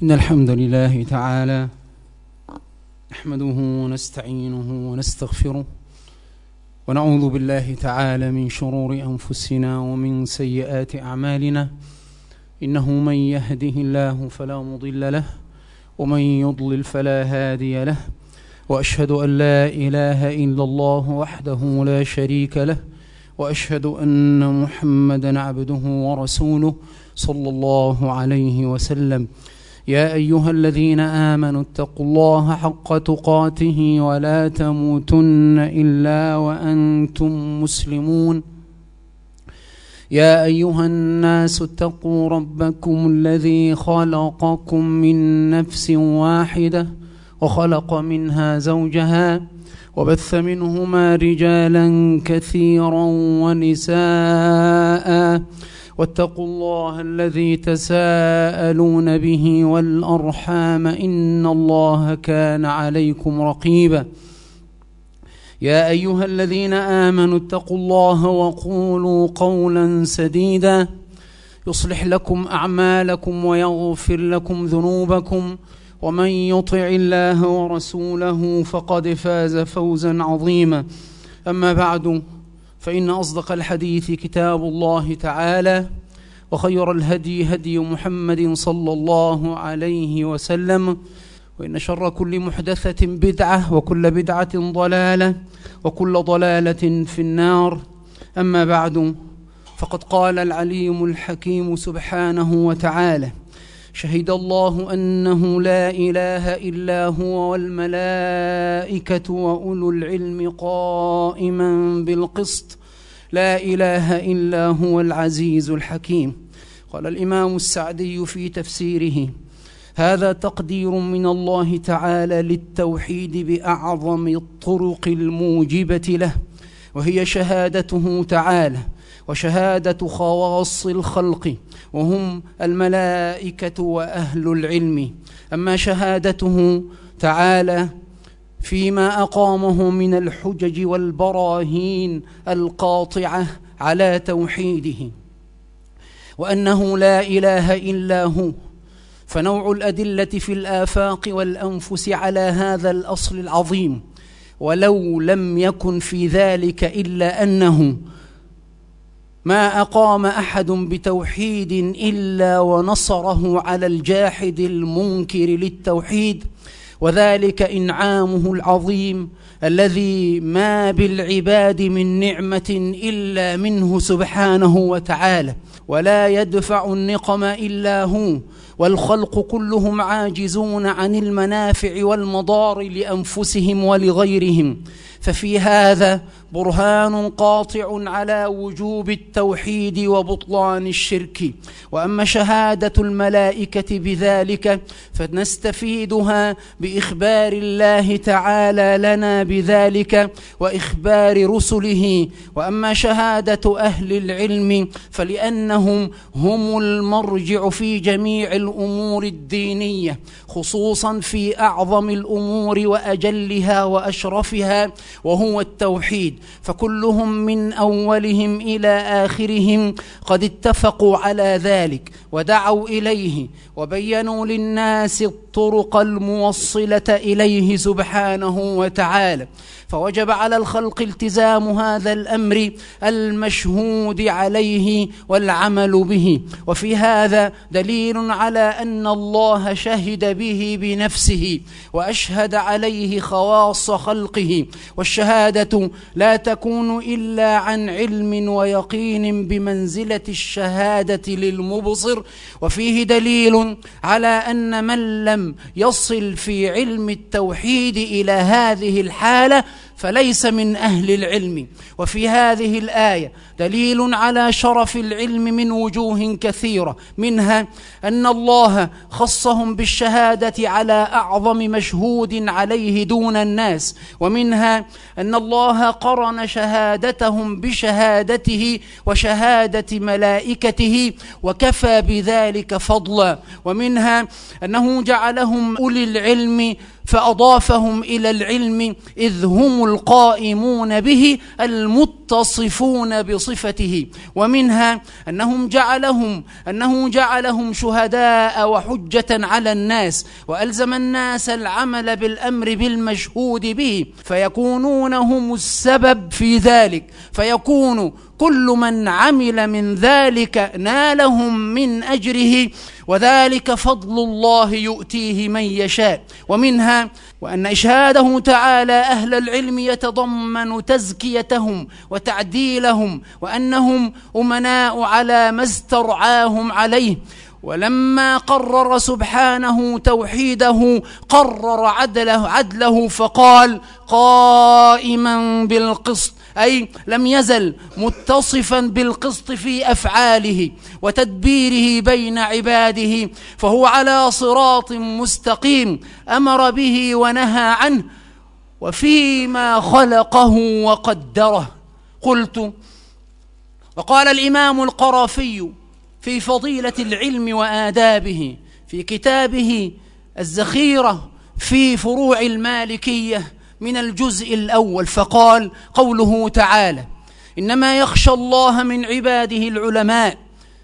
إن الحمد لله تعالى نحمده ونستعينه ونستغفره ونعوذ بالله تعالى من شرور أنفسنا ومن سيئات أعمالنا. إنه من يهده الله فلا مضل له ومن يضلل فلا هادي له، وأشهد أن لا إله إلا الله وحده لا شريك له، وأشهد أن محمدا عبده ورسوله صلى الله عليه وسلم. يا أيها الذين آمنوا اتقوا الله حق تقاته ولا تموتن إلا وأنتم مسلمون. يا أيها الناس اتقوا ربكم الذي خلقكم من نفس واحدة وخلق منها زوجها وبث منهما رجالا كثيرا ونساء، واتقوا الله الذي تساءلون به والأرحام إن الله كان عليكم رقيبا. يا أيها الذين آمنوا اتقوا الله وقولوا قولا سديدا يصلح لكم أعمالكم ويغفر لكم ذنوبكم، ومن يطع الله ورسوله فقد فاز فوزا عظيما. أما بعد، فإن أصدق الحديث كتاب الله تعالى، وخير الهدي هدي محمد صلى الله عليه وسلم، وإن شر كل محدثة بدعة وكل بدعة ضلالة وكل ضلالة في النار. أما بعد، فقد قال العليم الحكيم سبحانه وتعالى: شهد الله أنه لا إله إلا هو والملائكة وأولو العلم قائما بالقسط لا إله إلا هو العزيز الحكيم. قال الإمام السعدي في تفسيره: هذا تقدير من الله تعالى للتوحيد بأعظم الطرق الموجبة له، وهي شهادته تعالى وشهادة خواص الخلق وهم الملائكة وأهل العلم. أما شهادته تعالى فيما أقامه من الحجج والبراهين القاطعة على توحيده وأنه لا إله إلا هو، فنوع الأدلة في الآفاق والأنفس على هذا الأصل العظيم، ولو لم يكن في ذلك إلا أنه ما أقام أحد بتوحيد إلا ونصره على الجاحد المنكر للتوحيد، وذلك إنعامه العظيم الذي ما بالعباد من نعمة إلا منه سبحانه وتعالى، ولا يدفع النقم إلا هو، والخلق كلهم عاجزون عن المنافع والمضار لأنفسهم ولغيرهم. ففي هذا برهان قاطع على وجوب التوحيد وبطلان الشرك. وأما شهادة الملائكة بذلك فنستفيدها بإخبار الله تعالى لنا بذلك وإخبار رسله. وأما شهادة أهل العلم فلأنهم هم المرجع في جميع الأمور الدينية، خصوصا في أعظم الأمور وأجلها وأشرفها، وهو التوحيد، فكلهم من أولهم إلى آخرهم قد اتفقوا على ذلك ودعوا إليه وبينوا للناس الطرق الموصلة إليه سبحانه وتعالى. فوجب على الخلق التزام هذا الأمر المشهود عليه والعمل به. وفي هذا دليل على أن الله شهد به بنفسه وأشهد عليه خواص خلقه، والشهادة لا تكون إلا عن علم ويقين بمنزلة الشهادة للمبصر. وفيه دليل على أن من لم يصل في علم التوحيد إلى هذه الحالة فليس من أهل العلم. وفي هذه الآية دليل على شرف العلم من وجوه كثيرة، منها أن الله خصهم بالشهادة على أعظم مشهود عليه دون الناس، ومنها أن الله قرن شهادتهم بشهادته وشهادة ملائكته وكفى بذلك فضلا، ومنها أنه جعلهم أولي العلم فأضافهم إلى العلم إذ هم القائمون به المتصفون بصفته. ومنها أنه جعلهم شهداء وحجة على الناس، وألزم الناس العمل بالأمر بالمشهود به، فيكونون هم السبب في ذلك، فيكون كل من عمل من ذلك نالهم من أجره، وذلك فضل الله يؤتيه من يشاء. ومنها وأن إشهاده تعالى أهل العلم يتضمن تزكيتهم وتعديلهم، وأنهم أمناء على ما استرعاهم عليه. ولما قرر سبحانه توحيده قرر عدله فقال قائما بالقسط، أي لم يزل متصفا بالقسط في أفعاله وتدبيره بين عباده، فهو على صراط مستقيم أمر به ونهى عنه وفيما خلقه وقدره. قلت: وقال الإمام القرافي في فضيلة العلم وآدابه في كتابه الزخيرة في فروع المالكية من الجزء الأول، فقال: قوله تعالى: إنما يخشى الله من عباده العلماء،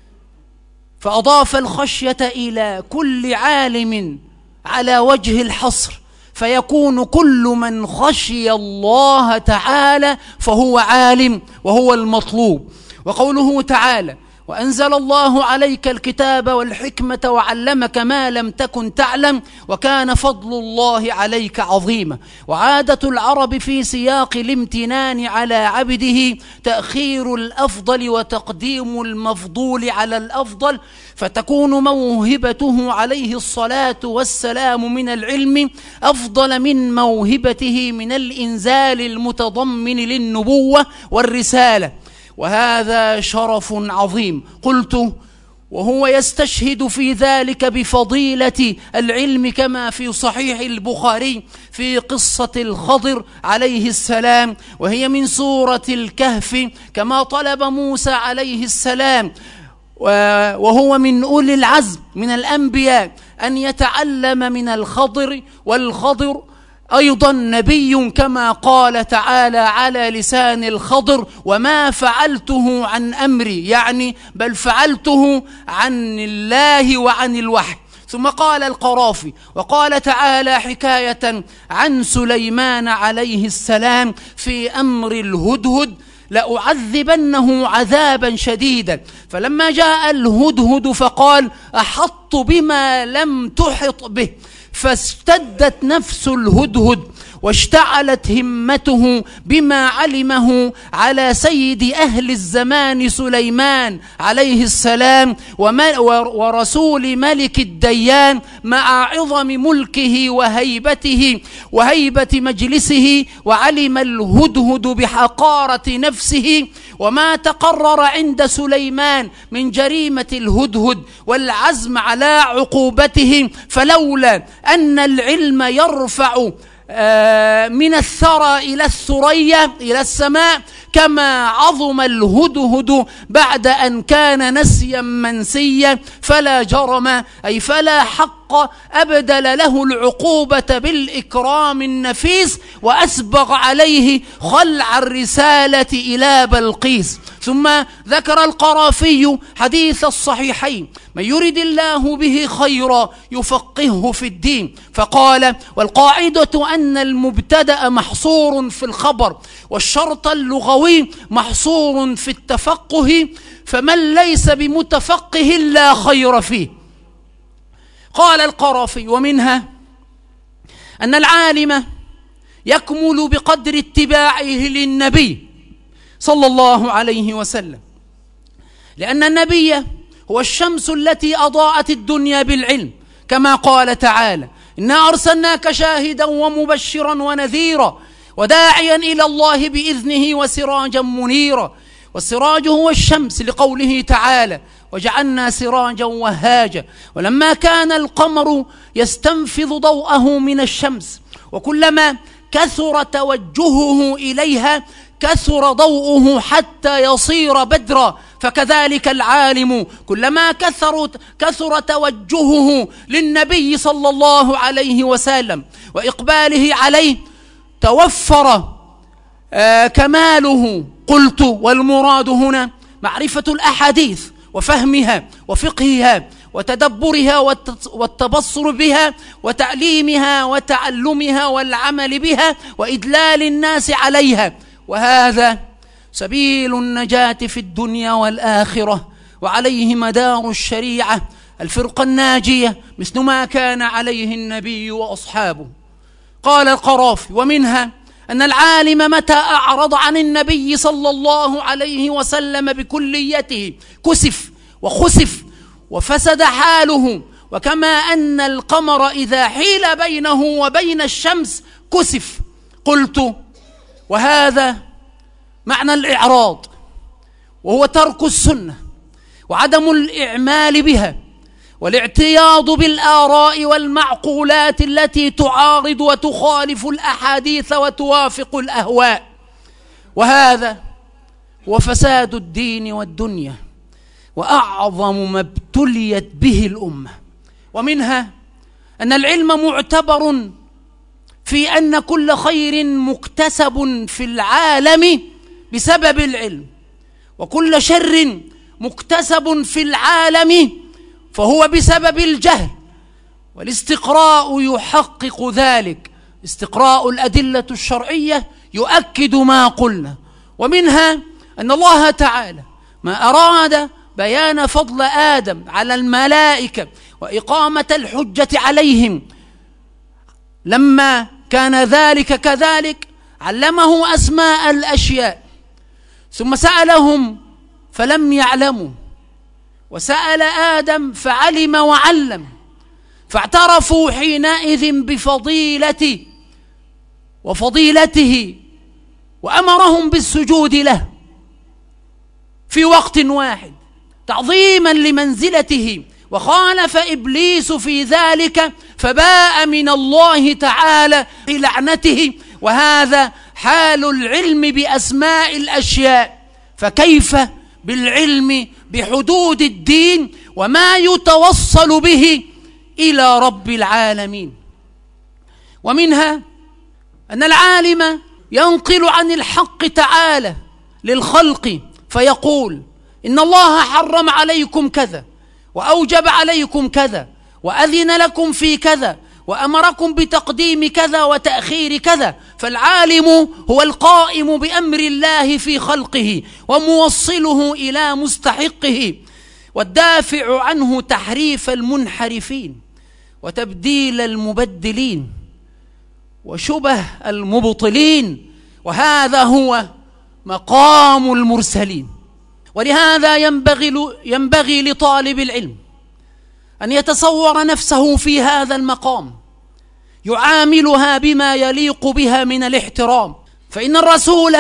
فأضاف الخشية إلى كل عالم على وجه الحصر، فيكون كل من خشي الله تعالى فهو عالم وهو المطلوب. وقوله تعالى: وأنزل الله عليك الكتاب والحكمة وعلمك ما لم تكن تعلم وكان فضل الله عليك عظيما. وعادة العرب في سياق الامتنان على عبده تأخير الأفضل وتقديم المفضول على الأفضل، فتكون موهبته عليه الصلاة والسلام من العلم أفضل من موهبته من الإنزال المتضمن للنبوة والرسالة، وهذا شرف عظيم. قلت: وهو يستشهد في ذلك بفضيلة العلم كما في صحيح البخاري في قصة الخضر عليه السلام، وهي من سورة الكهف، كما طلب موسى عليه السلام وهو من أولي العزم من الأنبياء أن يتعلم من الخضر، والخضر أيضا نبي كما قال تعالى على لسان الخضر: وما فعلته عن أمري، يعني بل فعلته عن الله وعن الوحي. ثم قال القرافي: وقال تعالى حكاية عن سليمان عليه السلام في أمر الهدهد: لأعذبنه عذابا شديدا. فلما جاء الهدهد فقال: أحط بما لم تحط به، فاشتدت نفس الهدهد واشتعلت همته بما علمه على سيد أهل الزمان سليمان عليه السلام ورسول ملك الديان مع عظم ملكه وهيبة مجلسه. وعلم الهدهد بحقارة نفسه وما تقرر عند سليمان من جريمة الهدهد والعزم على عقوبته، فلولا أن العلم يرفع من الثرى إلى الثريا إلى السماء كما عظم الهدهد بعد أن كان نسيا منسيا، فلا جرم أي فلا حق أبدل له العقوبة بالإكرام النفيس وأسبغ عليه خلع الرسالة إلى بلقيس. ثم ذكر القرافي حديث الصحيحين: من يرد الله به خيرا يفقهه في الدين، فقال: والقاعدة أن المبتدأ محصور في الخبر، والشرط اللغوي محصور في التفقه، فمن ليس بمتفقه لا خير فيه. قال القرافي: ومنها أن العالم يكمل بقدر اتباعه للنبي صلى الله عليه وسلم، لأن النبي هو الشمس التي أضاءت الدنيا بالعلم، كما قال تعالى: إنا أرسلناك شاهدا ومبشرا ونذيرا وداعيا إلى الله بإذنه وسراجا منيرا. والسراج هو الشمس لقوله تعالى: وجعلنا سراجا وهاجا. ولما كان القمر يستنفذ ضوءه من الشمس، وكلما كثر توجهه إليها كثر ضوءه حتى يصير بدرا، فكذلك العالم كلما كثر توجهه للنبي صلى الله عليه وسلم وإقباله عليه توفر كماله. قلت والمراد هنا معرفة الأحاديث وفهمها وفقهها وتدبرها والتبصر بها وتعليمها وتعلمها والعمل بها وإدلال الناس عليها، وهذا سبيل النجاة في الدنيا والآخرة، وعليه مدار الشريعة الفرقة الناجية مثل ما كان عليه النبي وأصحابه. قال القرافي: ومنها أن العالم متى أعرض عن النبي صلى الله عليه وسلم بكليته كسف وخسف وفسد حاله، وكما أن القمر إذا حيل بينه وبين الشمس كسف. قلت: وهذا معنى الإعراض، وهو ترك السنة وعدم الإعمال بها والاعتياض بالآراء والمعقولات التي تعارض وتخالف الأحاديث وتوافق الأهواء، وهذا هو فساد الدين والدنيا وأعظم ما ابتليت به الأمة. ومنها أن العلم معتبر في أن كل خير مكتسب في العالم بسبب العلم، وكل شر مكتسب في العالم فهو بسبب الجهل، والاستقراء يحقق ذلك، استقراء الأدلة الشرعية يؤكد ما قلنا. ومنها أن الله تعالى ما أراد بيان فضل آدم على الملائكة وإقامة الحجة عليهم، لما كان ذلك كذلك علمه أسماء الأشياء، ثم سألهم فلم يعلموا، وسأل آدم فعلم وعلم، فاعترفوا حينئذ وفضيلته وأمرهم بالسجود له في وقت واحد تعظيما لمنزلته، وخالف إبليس في ذلك فباء من الله تعالى بلعنته. وهذا حال العلم بأسماء الأشياء، فكيف بالعلم بحدود الدين وما يتوصل به إلى رب العالمين؟ ومنها أن العالم ينقل عن الحق تعالى للخلق فيقول: إن الله حرم عليكم كذا، وأوجب عليكم كذا، وأذن لكم في كذا، وأمركم بتقديم كذا وتأخير كذا. فالعالم هو القائم بأمر الله في خلقه وموصله إلى مستحقه، والدافع عنه تحريف المنحرفين وتبديل المبدلين وشبه المبطلين، وهذا هو مقام المرسلين. ولهذا ينبغي لطالب العلم أن يتصور نفسه في هذا المقام، يعاملها بما يليق بها من الاحترام، فإن الرسول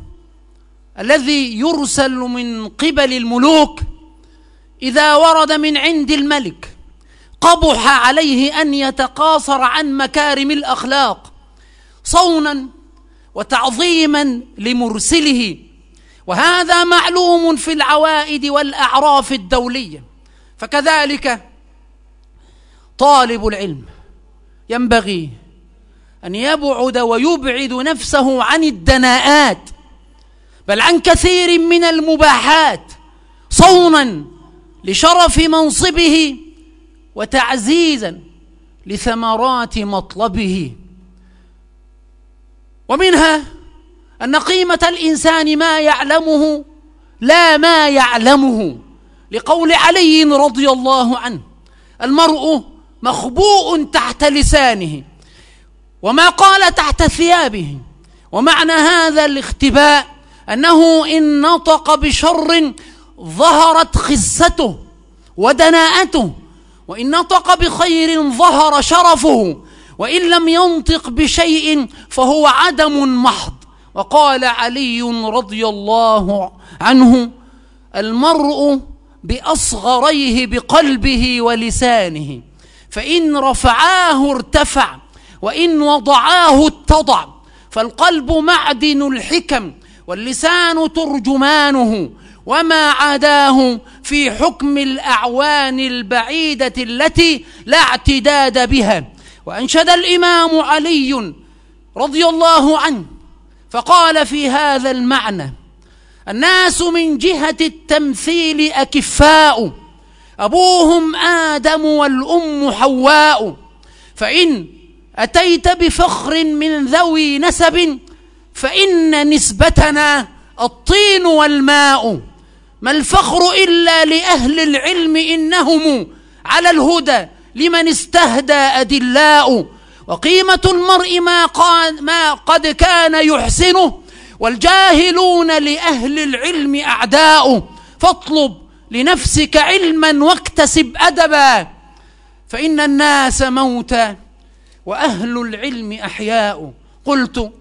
الذي يرسل من قبل الملوك إذا ورد من عند الملك قبح عليه أن يتقاصر عن مكارم الأخلاق صونا وتعظيما لمرسله، وهذا معلوم في العوائد والأعراف الدولية. فكذلك طالب العلم ينبغي أن يبعد ويبعد نفسه عن الدناءات، بل عن كثير من المباحات، صونا لشرف منصبه وتعزيزا لثمرات مطلبه. ومنها أن قيمة الإنسان ما يعلمه لا ما يعلمه، لقول علي رضي الله عنه: المرء مخبوء تحت لسانه وما قال تحت ثيابه. ومعنى هذا الاختباء أنه إن نطق بشر ظهرت خسته ودناءته، وإن نطق بخير ظهر شرفه، وإن لم ينطق بشيء فهو عدم محض. وقال علي رضي الله عنه: المرء بأصغريه بقلبه ولسانه، فإن رفعاه ارتفع وإن وضعاه اتضع، فالقلب معدن الحكم واللسان ترجمانه، وما عداه في حكم الأعوان البعيدة التي لا اعتداد بها. وأنشد الإمام علي رضي الله عنه فقال في هذا المعنى: الناس من جهة التمثيل أكفاء، أبوهم آدم والأم حواء، فإن أتيت بفخر من ذوي نسب فإن نسبتنا الطين والماء. ما الفخر إلا لأهل العلم إنهم على الهدى لمن استهدى أدلاء. وقيمة المرء ما قد كان يحسنه، والجاهلون لأهل العلم أعداء. فاطلب لنفسك علما واكتسب أدبا، فإن الناس موتى وأهل العلم أحياء. قلت: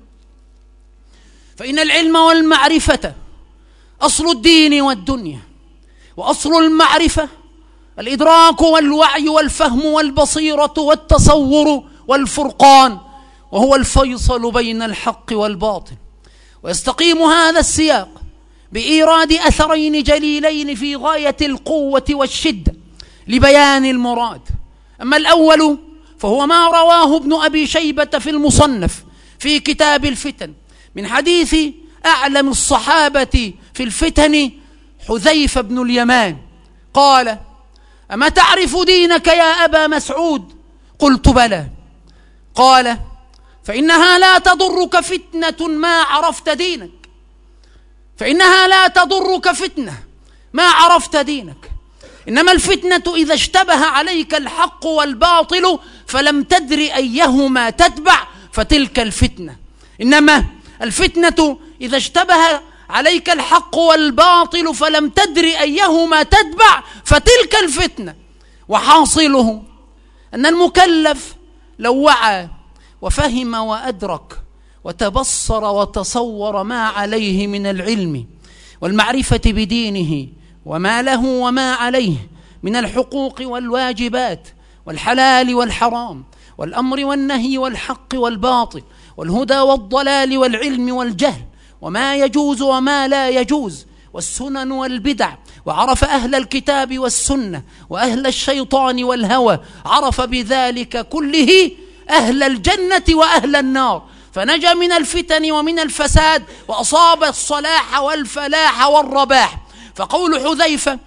فإن العلم والمعرفة أصل الدين والدنيا، وأصل المعرفة الإدراك والوعي والفهم والبصيرة والتصور والفرقان، وهو الفيصل بين الحق والباطل. ويستقيم هذا السياق بإيراد أثرين جليلين في غاية القوة والشدة لبيان المراد. أما الأول فهو ما رواه ابن أبي شيبة في المصنف في كتاب الفتن من حديث أعلم الصحابة في الفتن حذيفة بن اليمان قال: أما تعرف دينك يا أبا مسعود؟ قلت: بلى. قال: فإنها لا تضرك فتنة ما عرفت دينك، فإنها لا تضرك فتنة ما عرفت دينك، إنما الفتنة إذا اشتبه عليك الحق والباطل فلم تدر أيهما تتبع فتلك الفتنة. إنما الفتنة إذا اشتبه عليك الحق والباطل فلم تدر أيهما تتبع فتلك الفتنة. وحاصله أن المكلف لو وعى وفهم وأدرك وتبصر وتصور ما عليه من العلم والمعرفة بدينه وما له وما عليه من الحقوق والواجبات والحلال والحرام والأمر والنهي والحق والباطل والهدى والضلال والعلم والجهل وما يجوز وما لا يجوز والسنن والبدع، وعرف أهل الكتاب والسنة وأهل الشيطان والهوى، عرف بذلك كله أهل الجنة وأهل النار، فنجا من الفتن ومن الفساد وأصاب الصلاح والفلاح والرباح. فقول حذيفة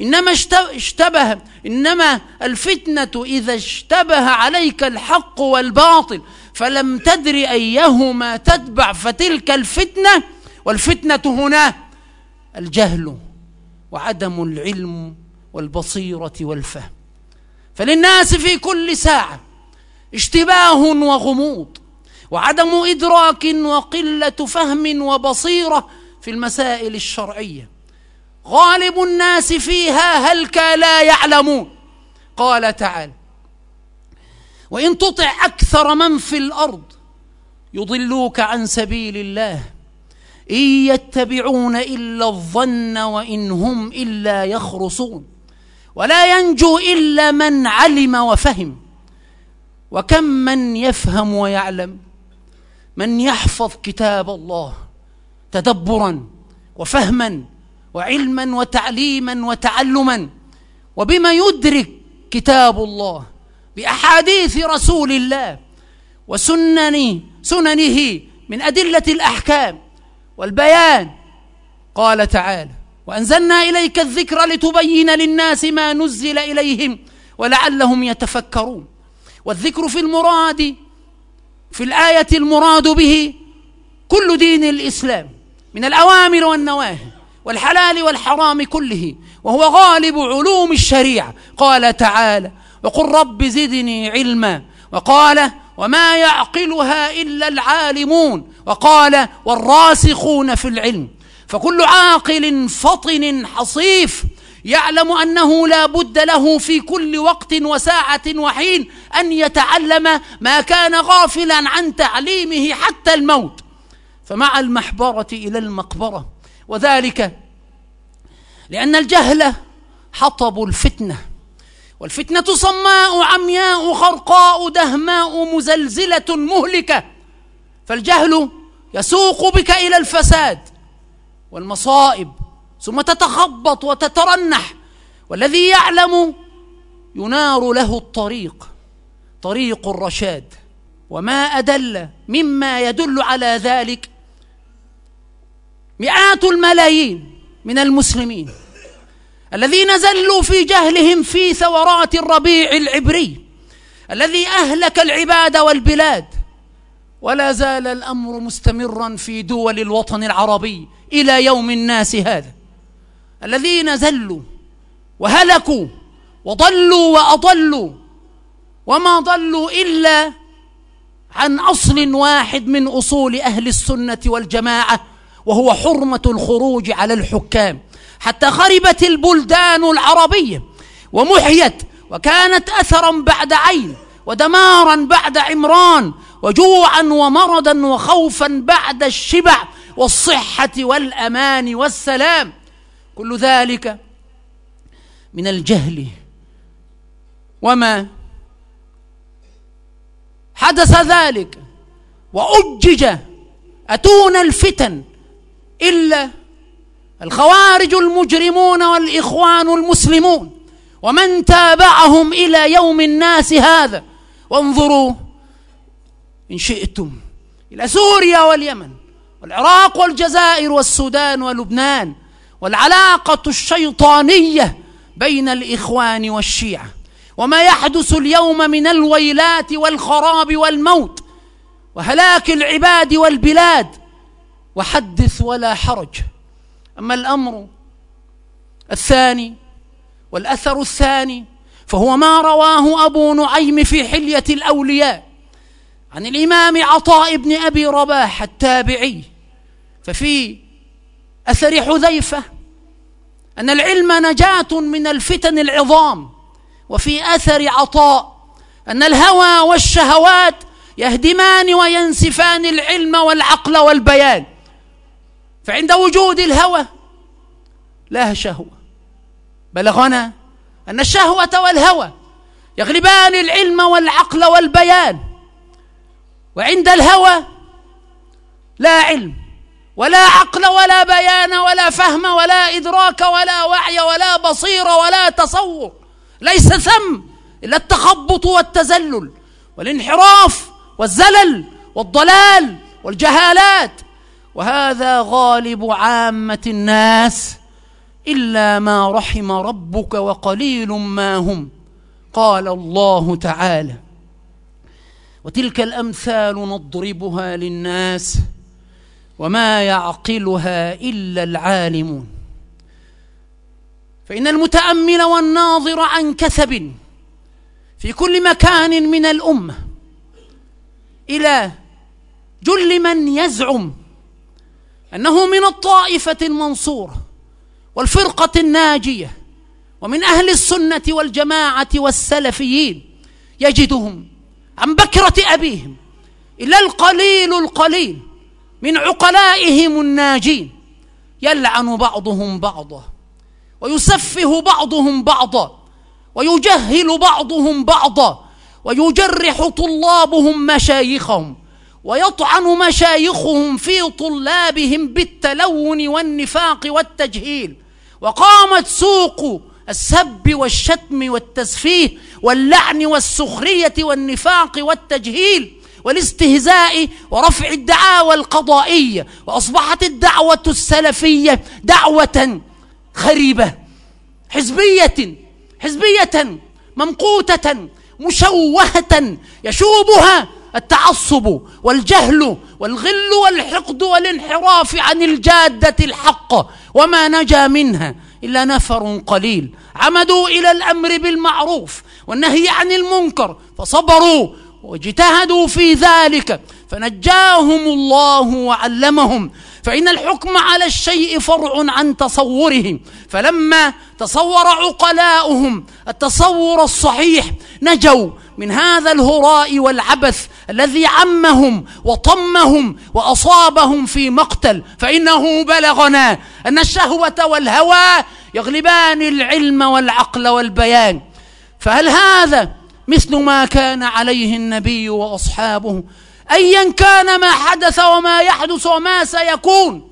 إنما الفتنة إذا اشتبه عليك الحق والباطل فلم تدر أيهما تتبع فتلك الفتنة، والفتنة هنا الجهل وعدم العلم والبصيرة والفهم. فللناس في كل ساعة اشتباه وغموض وعدم إدراك وقلة فهم وبصيرة في المسائل الشرعية. غالب الناس فيها هلك لا يعلمون. قال تعالى: وإن تطع أكثر من في الأرض يضلوك عن سبيل الله إن يتبعون إلا الظن وإن هم إلا يخرصون ولا ينجو إلا من علم وفهم. وكم من يفهم ويعلم، من يحفظ كتاب الله تدبرا وفهما وعلما وتعليما وتعلما، وبما يدرك كتاب الله بأحاديث رسول الله وسننه من أدلة الأحكام والبيان. قال تعالى: وأنزلنا إليك الذكر لتبين للناس ما نزل إليهم ولعلهم يتفكرون. والذكر في الآية المراد به كل دين الإسلام من الأوامر والنواهي والحلال والحرام كله، وهو غالب علوم الشريعة. قال تعالى: وقل رب زدني علما. وقال: وما يعقلها إلا العالمون. وقال: والراسخون في العلم. فكل عاقل فطن حصيف يعلم أنه لا بد له في كل وقت وساعة وحين أن يتعلم ما كان غافلا عن تعليمه حتى الموت، فمع المحبرة إلى المقبرة. وذلك لأن الجهل حطب الفتنة، والفتنة صماء عمياء خرقاء دهماء مزلزلة مهلكة. فالجهل يسوق بك إلى الفساد والمصائب، ثم تتخبط وتترنح، والذي يعلم ينار له الطريق، طريق الرشاد. وما أدل مما يدل على ذلك مئات الملايين من المسلمين الذين زلوا في جهلهم في ثورات الربيع العبري الذي أهلك العباد والبلاد، ولا زال الأمر مستمرا في دول الوطن العربي إلى يوم الناس هذا، الذين زلوا وهلكوا وضلوا وأضلوا، وما ضلوا إلا عن أصل واحد من أصول أهل السنة والجماعة، وهو حرمة الخروج على الحكام، حتى خربت البلدان العربية ومحيت، وكانت أثرا بعد عين، ودمارا بعد عمران، وجوعا ومرضا وخوفا بعد الشبع، والصحة والأمان والسلام. كل ذلك من الجهل. وما حدث ذلك وأجج أتون الفتن إلا الخوارج المجرمون والإخوان المسلمون ومن تابعهم إلى يوم الناس هذا. وانظروا إن شئتم إلى سوريا واليمن والعراق والجزائر والسودان ولبنان، والعلاقة الشيطانية بين الإخوان والشيعة، وما يحدث اليوم من الويلات والخراب والموت وهلاك العباد والبلاد، وحدث ولا حرج. أما الأمر الثاني والأثر الثاني فهو ما رواه أبو نعيم في حلية الأولياء عن الإمام عطاء بن أبي رباح التابعي، ففي أثر حذيفة أن العلم نجاة من الفتن العظام، وفي أثر عطاء أن الهوى والشهوات يهدمان وينسفان العلم والعقل والبيان، فعند وجود الهوى لا شهوة. بلغنا أن الشهوة والهوى يغلبان العلم والعقل والبيان، وعند الهوى لا علم ولا عقل ولا بيان ولا فهم ولا إدراك ولا وعي ولا بصيرة ولا تصور، ليس ثم إلا التخبط والتزلل والانحراف والزلل والضلال والجهالات، وهذا غالب عامة الناس إلا ما رحم ربك وقليل ما هم. قال الله تعالى: وتلك الأمثال نضربها للناس وما يعقلها إلا العالمون. فإن المتأمل والناظر عن كثب في كل مكان من الأمة إلى جل من يزعم أنه من الطائفة المنصورة والفرقة الناجية ومن أهل السنة والجماعة والسلفيين يجدهم عن بكرة أبيهم إلا القليل من عقلائهم الناجين يلعن بعضهم بعضا ويسفه بعضهم بعضا ويجهل بعضهم بعضا ويجرح طلابهم مشايخهم ويطعن مشايخهم في طلابهم بالتلون والنفاق والتجهيل. وقامت سوق السب والشتم والتسفيه واللعن والسخرية والنفاق والتجهيل والاستهزاء ورفع الدعاوى القضائية، وأصبحت الدعوة السلفية دعوة خريبة حزبية ممقوتة مشوهة يشوبها التعصب والجهل والغل والحقد والانحراف عن الجادة الحق، وما نجا منها إلا نفر قليل عمدوا إلى الأمر بالمعروف والنهي عن المنكر فصبروا واجتهدوا في ذلك فنجاهم الله وعلمهم. فإن الحكم على الشيء فرع عن تصورهم، فلما تصور عقلاؤهم التصور الصحيح نجوا من هذا الهراء والعبث الذي عمهم وطمهم وأصابهم في مقتل. فإنه بلغنا أن الشهوة والهوى يغلبان العلم والعقل والبيان. فهل هذا مثل ما كان عليه النبي وأصحابه أيا كان ما حدث وما يحدث وما سيكون؟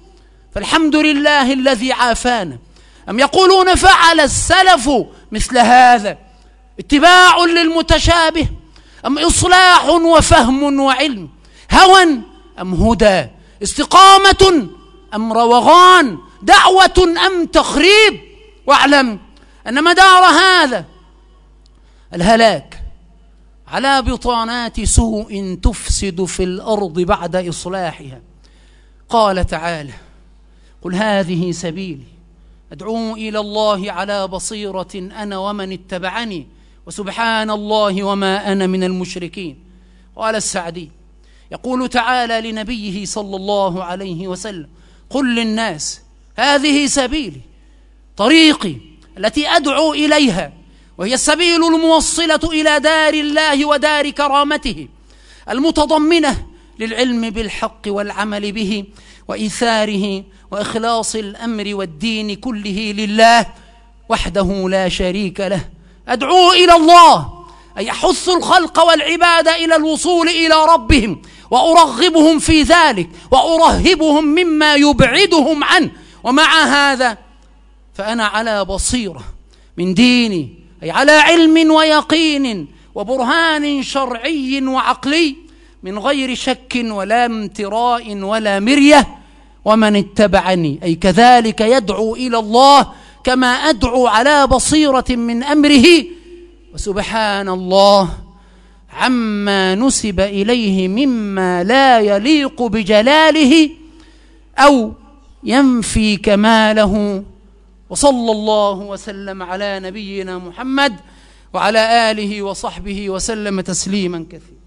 فالحمد لله الذي عافانا. أم يقولون فعل السلف مثل هذا؟ اتباع للمتشابه أم إصلاح وفهم وعلم؟ هوى أم هدى؟ استقامة أم روغان؟ دعوة أم تخريب؟ واعلم أن مدار هذا الهلاك على بطانات سوء تفسد في الأرض بعد إصلاحها. قال تعالى: قل هذه سبيلي أدعو إلى الله على بصيرة أنا ومن اتبعني وسبحان الله وما أنا من المشركين. قال السعدي يقول تعالى لنبيه صلى الله عليه وسلم: قل للناس هذه سبيلي، طريقي التي أدعو إليها، وهي السبيل الموصلة إلى دار الله ودار كرامته، المتضمنة للعلم بالحق والعمل به وإيثاره وإخلاص الأمر والدين كله لله وحده لا شريك له. أدعو إلى الله أي أحث الخلق والعباد إلى الوصول إلى ربهم، وأرغبهم في ذلك وأرهبهم مما يبعدهم عنه. ومع هذا فأنا على بصيرة من ديني، أي على علم ويقين وبرهان شرعي وعقلي من غير شك ولا امتراء ولا مرية. ومن اتبعني أي كذلك يدعو إلى الله كما أدعو على بصيرة من أمره، وسبحان الله عما نسب إليه مما لا يليق بجلاله أو ينفي كماله. وصلى الله وسلم على نبينا محمد وعلى آله وصحبه وسلم تسليما كثيرا.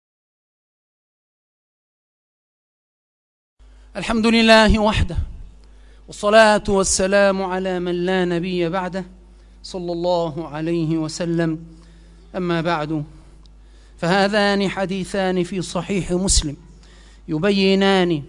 الحمد لله وحده، والصلاة والسلام على من لا نبي بعده صلى الله عليه وسلم. أما بعد، فهذان حديثان في صحيح مسلم يبينان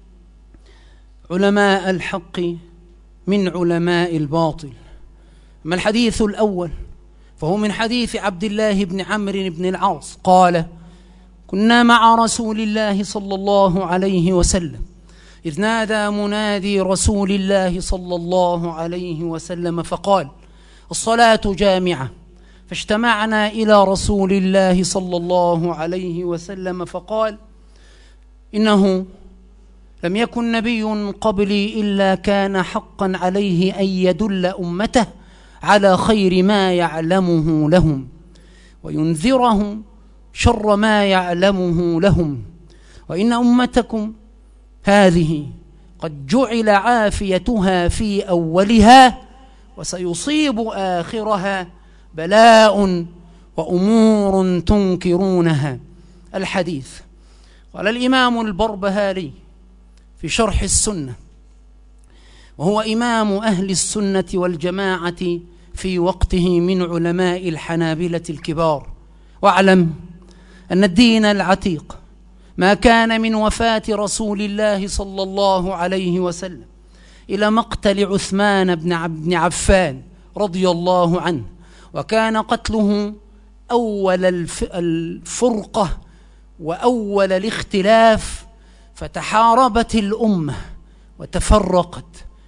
علماء الحق من علماء الباطل. أما الحديث الأول فهو من حديث عبد الله بن عمرو بن العاص قال: كنا مع رسول الله صلى الله عليه وسلم إذ نادى منادي رسول الله صلى الله عليه وسلم فقال: الصلاة جامعة. فاجتمعنا إلى رسول الله صلى الله عليه وسلم فقال: إنه لم يكن نبي قبلي إلا كان حقا عليه أن يدل أمته على خير ما يعلمه لهم وينذرهم شر ما يعلمه لهم، وإن أمتكم هذه قد جعل عافيتها في أولها وسيصيب آخرها بلاء وأمور تنكرونها. الحديث. قال الإمام البربهاري في شرح السنة، وهو إمام أهل السنة والجماعة في وقته من علماء الحنابلة الكبار: واعلم أن الدين العتيق ما كان من وفاة رسول الله صلى الله عليه وسلم إلى مقتل عثمان بن عفان رضي الله عنه، وكان قتله أول الفرقة وأول الاختلاف، فتحاربت الأمة وتفرقت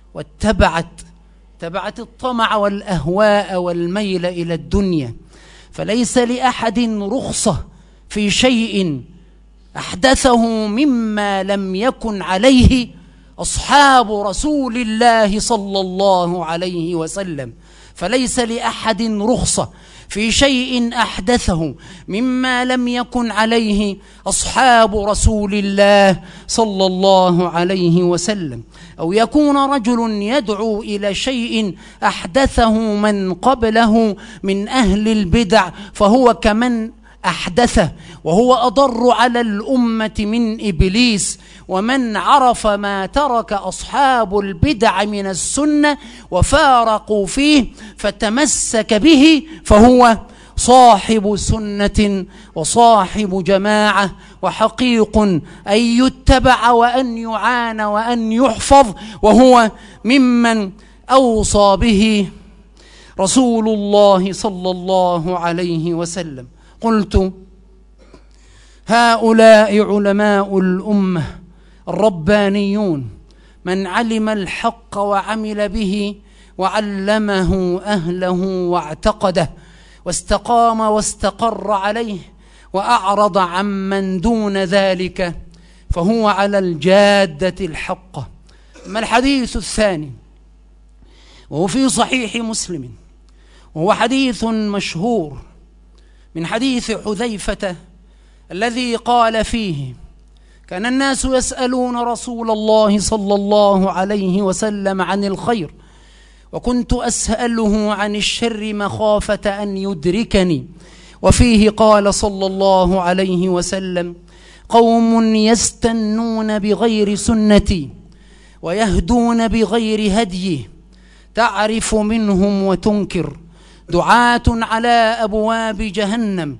واتبعت الطمع والأهواء والميل إلى الدنيا. فليس لأحد رخصة في شيء أحدثه مما لم يكن عليه أصحاب رسول الله صلى الله عليه وسلم. فليس لأحد رخصة في شيء أحدثه مما لم يكن عليه أصحاب رسول الله صلى الله عليه وسلم، أو يكون رجل يدعو إلى شيء أحدثه من قبله من أهل البدع فهو كمن أحدثه، وهو أضر على الأمة من إبليس. ومن عرف ما ترك أصحاب البدع من السنة وفارقوا فيه فتمسك به فهو صاحب سنة وصاحب جماعة، وحقيق أن يتبع وأن يعان وأن يحفظ، وهو ممن أوصى به رسول الله صلى الله عليه وسلم. قلت: هؤلاء علماء الأمة الربانيون من علم الحق وعمل به وعلمه أهله واعتقده واستقام واستقر عليه وأعرض عمن دون ذلك فهو على الجادة الحقة. أما الحديث الثاني وهو في صحيح مسلم، وهو حديث مشهور من حديث حذيفة الذي قال فيه: كان الناس يسألون رسول الله صلى الله عليه وسلم عن الخير، وكنت أسأله عن الشر مخافة أن يدركني. وفيه قال صلى الله عليه وسلم: قوم يستنون بغير سنتي ويهدون بغير هديه، تعرف منهم وتنكر، دعاة على أبواب جهنم،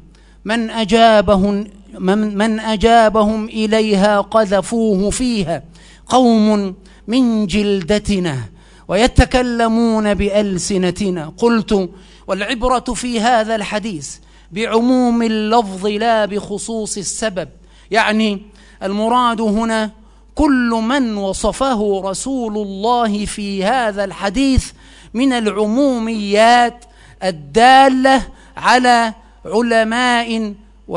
من أجابهم إليها قذفوه فيها، قوم من جلدتنا ويتكلمون بألسنتنا. قلت: والعبرة في هذا الحديث بعموم اللفظ لا بخصوص السبب، يعني المراد هنا كل من وصفه رسول الله في هذا الحديث من العموميات الدالة على علماء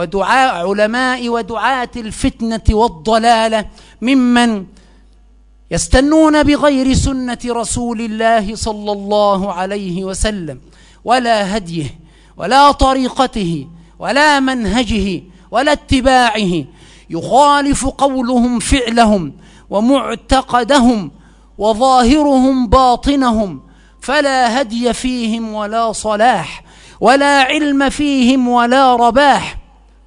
ودعاة الفتنة والضلالة، ممن يستنون بغير سنة رسول الله صلى الله عليه وسلم ولا هديه ولا طريقته ولا منهجه ولا اتباعه، يخالف قولهم فعلهم ومعتقدهم وظاهرهم باطنهم، فلا هدي فيهم ولا صلاح ولا علم فيهم ولا رباح،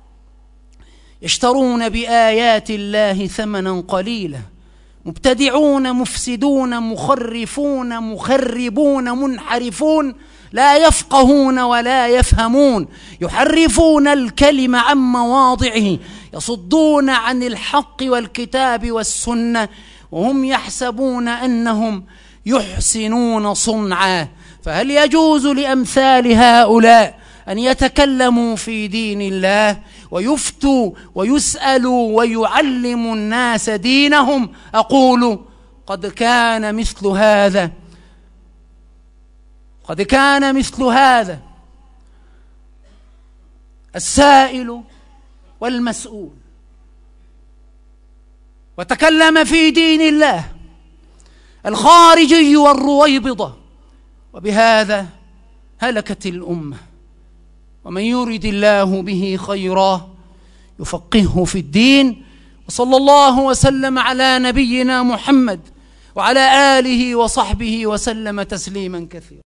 يشترون بآيات الله ثمنا قليلا، مبتدعون مفسدون مخرفون مخربون منحرفون، لا يفقهون ولا يفهمون، يحرفون الكلم عن مواضعه، يصدون عن الحق والكتاب والسنة، وهم يحسبون أنهم يحسنون صنعا. فهل يجوز لأمثال هؤلاء أن يتكلموا في دين الله ويفتوا ويسألوا ويعلموا الناس دينهم؟ أقول: قد كان مثل هذا السائل والمسؤول وتكلم في دين الله الخارجي والرويبضة، وبهذا هلكت الأمة. ومن يرد الله به خيرا يفقهه في الدين. وصلى الله وسلم على نبينا محمد وعلى آله وصحبه وسلم تسليما كثيرا.